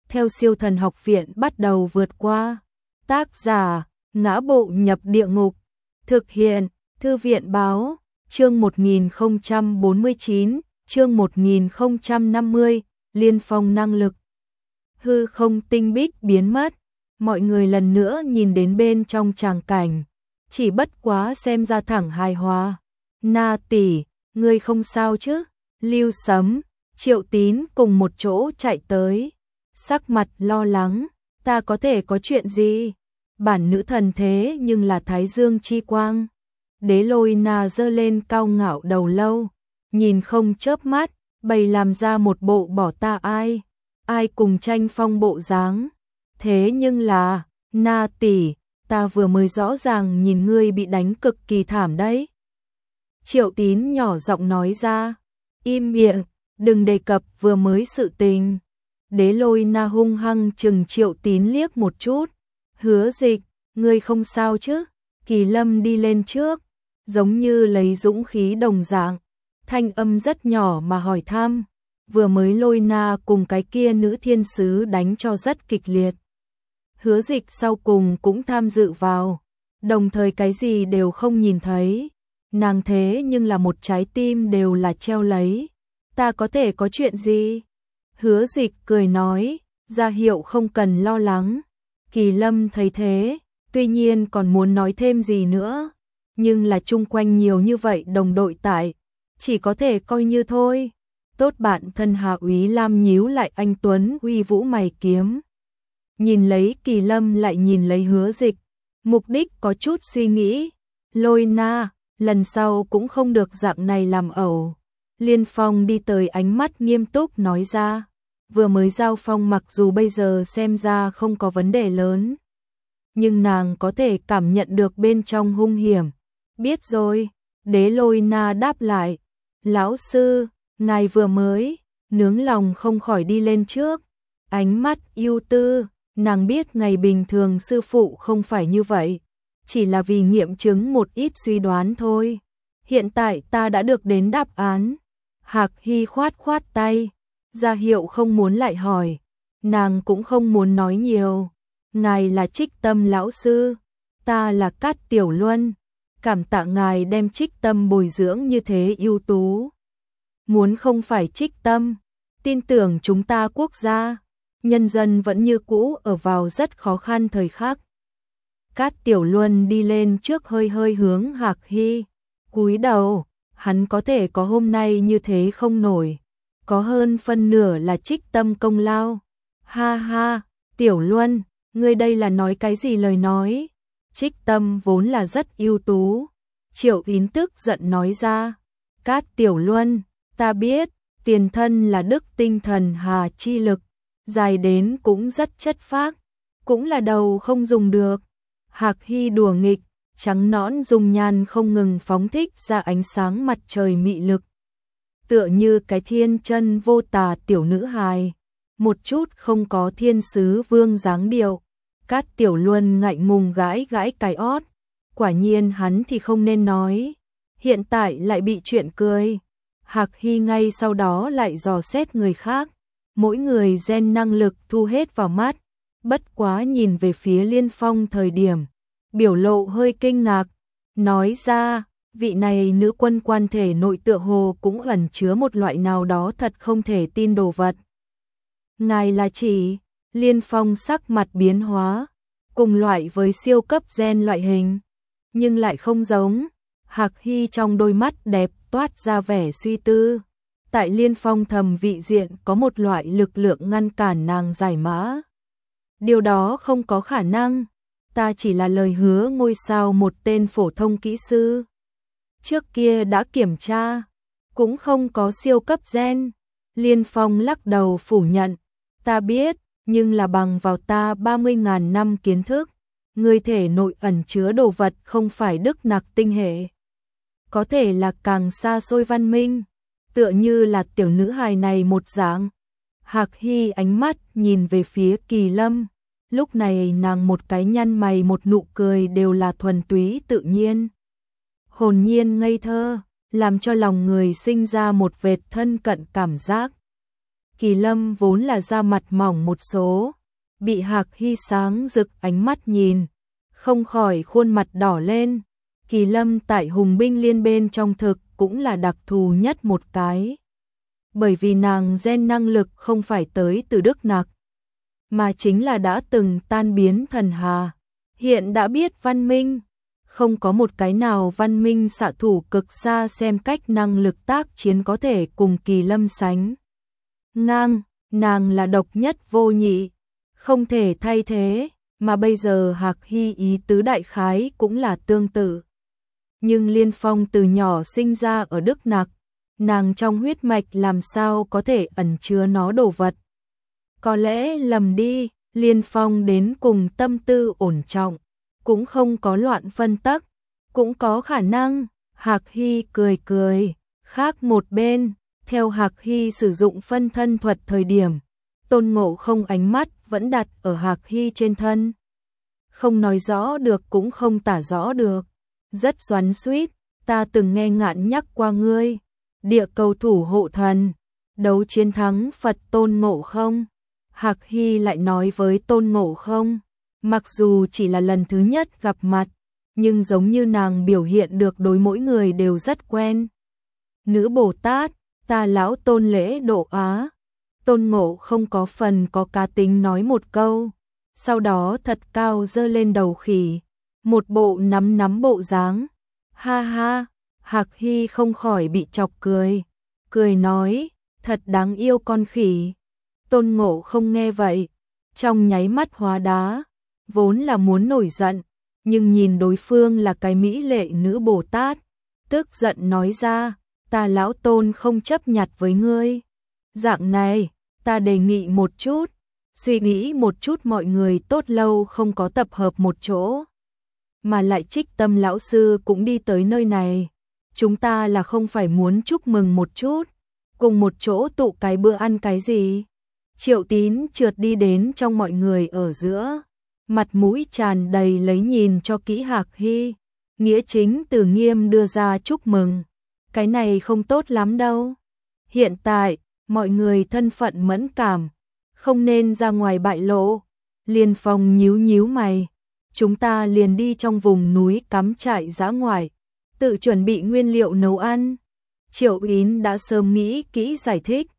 theo Siêu Thần Học Viện bắt đầu vượt qua. Tác giả: Ngã Bộ Nhập Địa Ngục. Thực hiện: Thư viện báo. Chương 1049, chương 1050, Liên Phong năng lực. Hư không tinh bích biến mất, mọi người lần nữa nhìn đến bên trong tràng cảnh, chỉ bất quá xem ra thẳng hài hòa. Na tỷ, ngươi không sao chứ? Lưu Sấm, Triệu Tín cùng một chỗ chạy tới, sắc mặt lo lắng. Ta có thể có chuyện gì? Bản nữ thần thế nhưng là Thái Dương chi quang. Đế Lôi Na giơ lên cao ngạo đầu lâu, nhìn không chớp mắt, bày làm ra một bộ bỏ ta ai cùng tranh phong bộ dáng. Thế nhưng là, Na tỷ, ta vừa mới rõ ràng nhìn ngươi bị đánh cực kỳ thảm đấy. Triệu Tín nhỏ giọng nói ra. Im miệng, đừng đề cập vừa mới sự tình. Đế Lôi Na hung hăng chừng Triệu Tín liếc một chút. Hứa Dịch, ngươi không sao chứ? Kỳ Lâm đi lên trước, giống như lấy dũng khí đồng dạng, thanh âm rất nhỏ mà hỏi thăm. Vừa mới Lôi Na cùng cái kia nữ thiên sứ đánh cho rất kịch liệt. Hứa Dịch sau cùng cũng tham dự vào, đồng thời cái gì đều không nhìn thấy. Nàng thế nhưng là một trái tim đều là treo lấy. Ta có thể có chuyện gì? Hứa Dịch cười nói, ra hiệu không cần lo lắng. Kỳ Lâm thấy thế, tuy nhiên còn muốn nói thêm gì nữa, nhưng là chung quanh nhiều như vậy đồng đội tại, chỉ có thể coi như thôi. Tốt bạn thân Hà Úy Lam nhíu lại anh tuấn uy vũ mày kiếm. Nhìn lấy Kỳ Lâm lại nhìn lấy Hứa Dịch, mục đích có chút suy nghĩ. Lôi Na, lần sau cũng không được dạng này làm ẩu. Liên Phong đi tới ánh mắt nghiêm túc nói ra. Vừa mới giao phong mặc dù bây giờ xem ra không có vấn đề lớn, nhưng nàng có thể cảm nhận được bên trong hung hiểm. Biết rồi, Đế Lôi Na đáp lại. Lão sư, ngài vừa mới, nướng lòng không khỏi đi lên trước. Ánh mắt ưu tư, nàng biết ngày bình thường sư phụ không phải như vậy, chỉ là vì nghiệm chứng một ít suy đoán thôi. Hiện tại ta đã được đến đáp án. Hạc Hy khoát khoát tay, ra hiệu không muốn lại hỏi. Nàng cũng không muốn nói nhiều. Ngài là Trích Tâm lão sư, ta là Cát Tiểu Luân. Cảm tạ ngài đem Trích Tâm bồi dưỡng như thế ưu tú. Muốn không phải Trích Tâm, tin tưởng chúng ta quốc gia, nhân dân vẫn như cũ ở vào rất khó khăn thời khắc. Cát Tiểu Luân đi lên trước hơi hơi hướng Hạc Hy, cúi đầu. Hắn có thể có hôm nay như thế không nổi, có hơn phân nửa là Trích Tâm công lao. Ha ha, Tiểu Luân, ngươi đây là nói cái gì lời nói? Trích Tâm vốn là rất ưu tú. Triệu Tín tức giận nói ra. Cát Tiểu Luân, ta biết, tiền thân là đức tinh thần hà chi lực, dài đến cũng rất chất phác, cũng là đầu không dùng được. Hạc Hy đùa nghịch, trắng nõn dung nhan không ngừng phóng thích ra ánh sáng mặt trời mị lực. Tựa như cái thiên chân vô tà tiểu nữ hài, một chút không có thiên sứ vương dáng điệu. Cát Tiểu Luân ngại ngùng gãi gãi cái ót, quả nhiên hắn thì không nên nói, hiện tại lại bị chuyện cười. Hạc Hy ngay sau đó lại dò xét người khác, mỗi người gen năng lực thu hết vào mắt, bất quá nhìn về phía Liên Phong thời điểm, biểu lộ hơi kinh ngạc, nói ra, vị này nữ quân quan thể nội tựa hồ cũng ẩn chứa một loại nào đó thật không thể tin đồ vật. Ngài là chỉ? Liên Phong sắc mặt biến hóa, cùng loại với siêu cấp gen loại hình, nhưng lại không giống. Hạc Hy trong đôi mắt đẹp toát ra vẻ suy tư. Tại Liên Phong thầm vị diện có một loại lực lượng ngăn cản nàng giải mã. Điều đó không có khả năng. Ta chỉ là lời hứa ngôi sao một tên phổ thông kỹ sư. Trước kia đã kiểm tra, cũng không có siêu cấp gen. Liên Phong lắc đầu phủ nhận. Ta biết, nhưng là bằng vào ta 30.000 năm kiến thức, người thể nội ẩn chứa đồ vật không phải đức nặc tinh hệ. Có thể là càng xa xôi văn minh, tựa như là tiểu nữ hài này một dạng. Hạc Hy ánh mắt nhìn về phía Kỳ Lâm. Lúc này nàng một cái nhăn mày một nụ cười đều là thuần túy tự nhiên. Hồn nhiên ngây thơ, làm cho lòng người sinh ra một vệt thân cận cảm giác. Kỳ Lâm vốn là da mặt mỏng một số, bị Hạc Hy sáng rực ánh mắt nhìn, không khỏi khuôn mặt đỏ lên. Kỳ Lâm tại Hùng binh liên bên trong thực cũng là đặc thù nhất một cái. Bởi vì nàng gen năng lực không phải tới từ Đức Nặc, mà chính là đã từng tan biến thần hà, hiện đã biết văn minh. Không có một cái nào văn minh xạ thủ cực xa xem cách năng lực tác chiến có thể cùng Kỳ Lâm sánh ngang, nàng là độc nhất vô nhị, không thể thay thế, mà bây giờ Hạc Hy ý tứ đại khái cũng là tương tự. Nhưng Liên Phong từ nhỏ sinh ra ở Đức Nặc, nàng trong huyết mạch làm sao có thể ẩn chứa nó đồ vật. Có lẽ lầm đi, Liên Phong đến cùng tâm tư ổn trọng, cũng không có loạn phân tắc, cũng có khả năng. Hạc Hy cười cười, khác một bên, theo Hạc Hy sử dụng phân thân thuật thời điểm, Tôn Ngộ Không ánh mắt vẫn đặt ở Hạc Hy trên thân. Không nói rõ được cũng không tả rõ được, rất xoắn xuýt, ta từng nghe Ngạn nhắc qua ngươi, địa cầu thủ hộ thần, đấu chiến thắng Phật Tôn Ngộ Không. Hạc Hy lại nói với Tôn Ngộ Không, mặc dù chỉ là lần thứ nhất gặp mặt, nhưng giống như nàng biểu hiện được đối mỗi người đều rất quen. Nữ Bồ Tát, ta lão Tôn lễ độ Á. Tôn Ngộ Không có phần có cá tính nói một câu, sau đó thật cao giơ lên đầu khỉ, một bộ nắm bộ dáng. Ha ha, Hạc Hy không khỏi bị chọc cười, cười nói, thật đáng yêu con khỉ. Tôn Ngộ Không nghe vậy, trong nháy mắt hóa đá, vốn là muốn nổi giận, nhưng nhìn đối phương là cái mỹ lệ nữ Bồ Tát, tức giận nói ra, ta lão Tôn không chấp nhặt với ngươi. Dạng này, ta đề nghị một chút, suy nghĩ một chút, mọi người tốt lâu không có tập hợp một chỗ, mà lại Trích Tâm lão sư cũng đi tới nơi này, chúng ta là không phải muốn chúc mừng một chút, cùng một chỗ tụ cái bữa ăn cái gì? Triệu Tín trượt đi đến trong mọi người ở giữa, mặt mũi tràn đầy lấy nhìn cho kỹ Hạc Hy, nghĩa chính từ nghiêm đưa ra chúc mừng, cái này không tốt lắm đâu. Hiện tại, mọi người thân phận mẫn cảm, không nên ra ngoài bại lộ. Liên Phong nhíu mày, chúng ta liền đi trong vùng núi cắm trại dã ngoại, tự chuẩn bị nguyên liệu nấu ăn. Triệu Yến đã sớm nghĩ kỹ giải thích,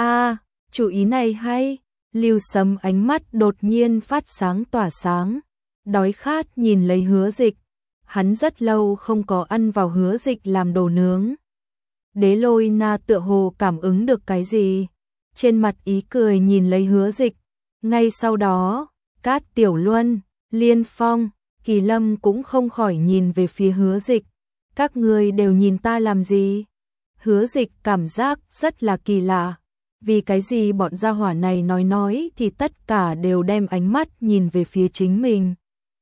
chủ ý này hay. Lưu Sấm ánh mắt đột nhiên phát sáng tỏa sáng, đói khát nhìn lấy Hứa Dịch, hắn rất lâu không có ăn vào Hứa Dịch làm đồ nướng. Đế Lôi Na tựa hồ cảm ứng được cái gì, trên mặt ý cười nhìn lấy Hứa Dịch. Ngay sau đó, Cát Tiểu Luân, Liên Phong, Kỳ Lâm cũng không khỏi nhìn về phía Hứa Dịch. Các ngươi đều nhìn ta làm gì? Hứa Dịch cảm giác rất là kỳ lạ. Vì cái gì bọn gia hỏa này nói thì tất cả đều đem ánh mắt nhìn về phía chính mình.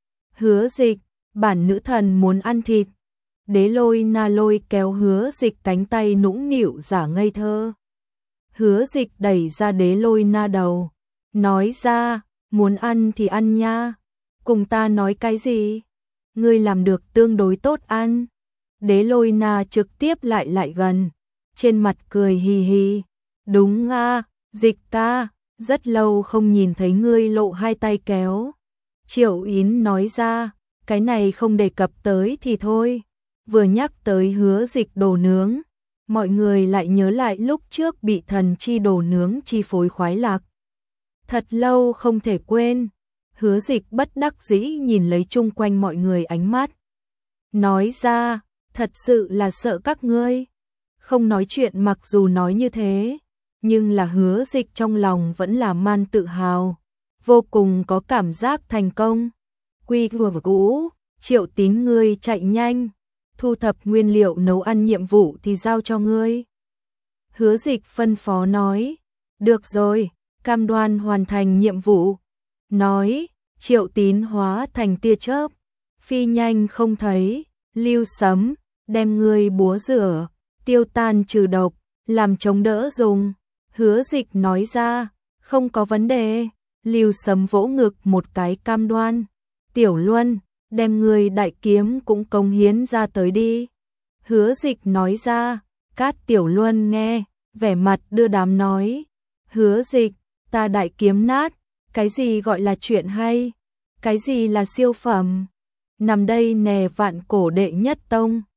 Hứa Dịch, bản nữ thần muốn ăn thịt. Đế Lôi Na lôi kéo Hứa Dịch cánh tay nũng nịu giả ngây thơ. Hứa Dịch đẩy ra Đế Lôi Na đầu, nói ra, muốn ăn thì ăn nha, cùng ta nói cái gì? Ngươi làm được tương đối tốt ăn. Đế Lôi Na trực tiếp lại gần, trên mặt cười hì hì. Đúng Dịch ca, rất lâu không nhìn thấy ngươi lộ hai tay kéo. Triệu Yến nói ra, cái này không đề cập tới thì thôi. Vừa nhắc tới Hứa Dịch đồ nướng, mọi người lại nhớ lại lúc trước bị thần chi đồ nướng chi phối khoái lạc. Thật lâu không thể quên. Hứa Dịch bất đắc dĩ nhìn lấy chung quanh mọi người ánh mắt, nói ra, thật sự là sợ các ngươi. Không nói chuyện, mặc dù nói như thế, nhưng là Hứa Dịch trong lòng vẫn là man tự hào, vô cùng có cảm giác thành công. Quy vừa cũ, Triệu Tín ngươi chạy nhanh, thu thập nguyên liệu nấu ăn, nhiệm vụ thì giao cho ngươi. Hứa Dịch phân phó nói, được rồi, cam đoan hoàn thành nhiệm vụ. Nói, Triệu Tín hóa thành tia chớp, phi nhanh không thấy. Lưu Sấm, đem ngươi búa rửa, tiêu tan trừ độc, làm chống đỡ dùng. Hứa Dịch nói ra, không có vấn đề. Lưu Sấm vỗ ngực một cái cam đoan. Tiểu Luân, đem ngươi đại kiếm cũng cống hiến ra tới đi. Hứa Dịch nói ra. Cát Tiểu Luân nghe, vẻ mặt đưa đám nói, Hứa Dịch, ta đại kiếm nát, cái gì gọi là chuyện hay? Cái gì là siêu phẩm? Nằm đây nè vạn cổ đệ nhất tông.